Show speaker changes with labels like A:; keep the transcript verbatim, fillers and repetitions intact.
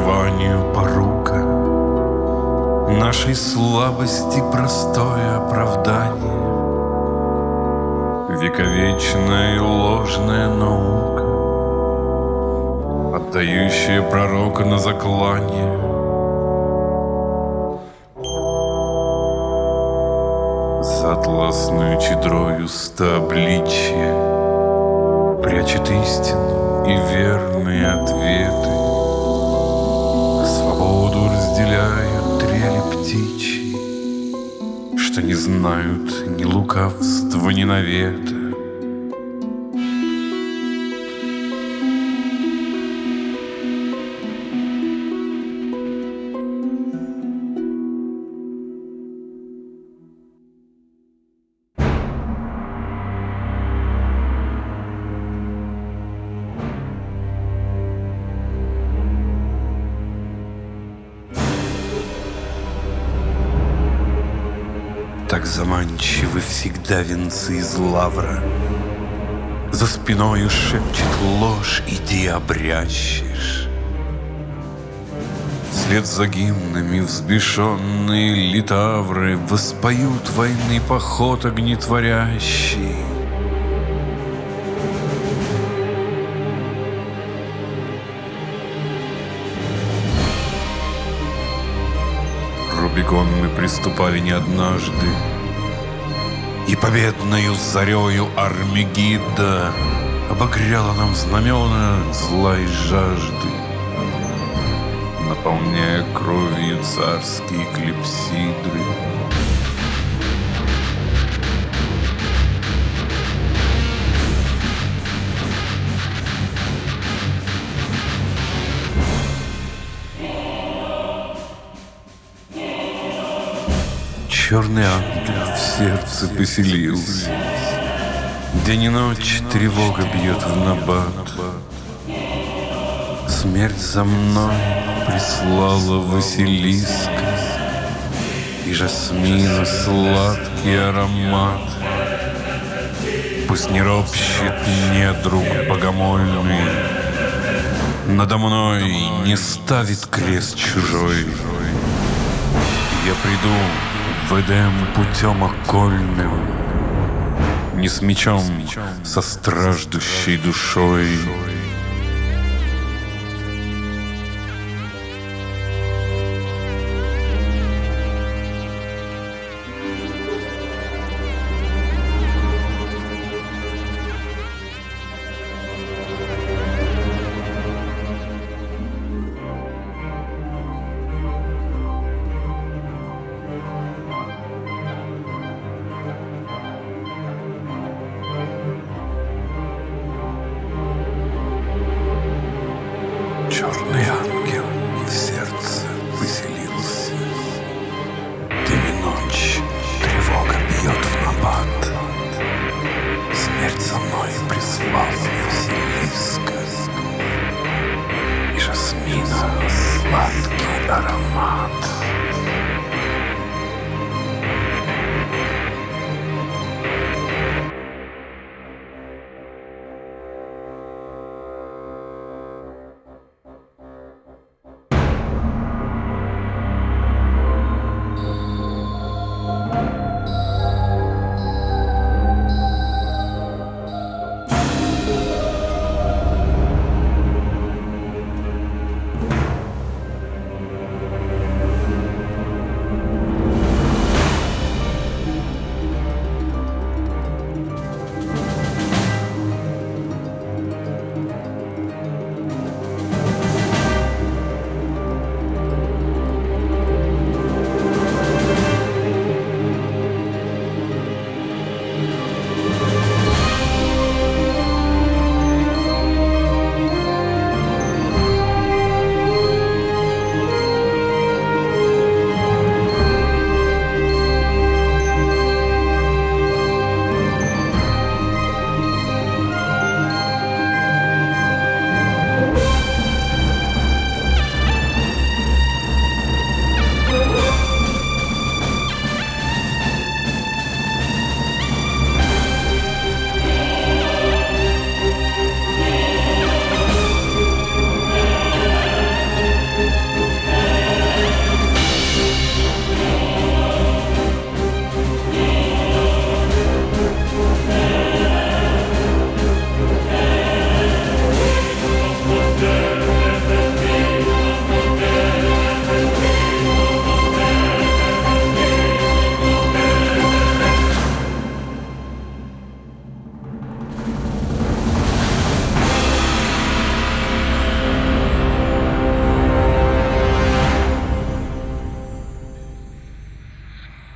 A: очарованию порука, нашей слабости простое оправдание, вековечная и ложная наука, отдающая пророка на заклание. За атласную чедрою стообличье прячет истину и верные ответы. Свободу разделяют трели птичьи, что не знают ни лукавства, ни навета. Так заманчивы всегда венцы из лавра. За спиною шепчет ложь, иди обрящешь. Вслед за гимнами взбешенные литавры воспоют войны поход огнетворящий. Рубикон мы приступали не однажды, и победною зарею Армегида обогряла нам знамена зла и жажды, наполняя кровью царские клипсидры. Черный ангел в сердце поселился, день и ночь тревога бьет в набат. Смерть за мной прислала Василиска и жасмина сладкий аромат. Пусть не ропщет недруг богомольный, надо мной не ставит крест чужой. Я приду в Эдем путем окольным, не с мечом, со страждущей душой. Черный ангел в сердце поселился, день и ночь тревога бьет в набат. Смерть за мной прислала Василиска и жасмина сладкий аромат.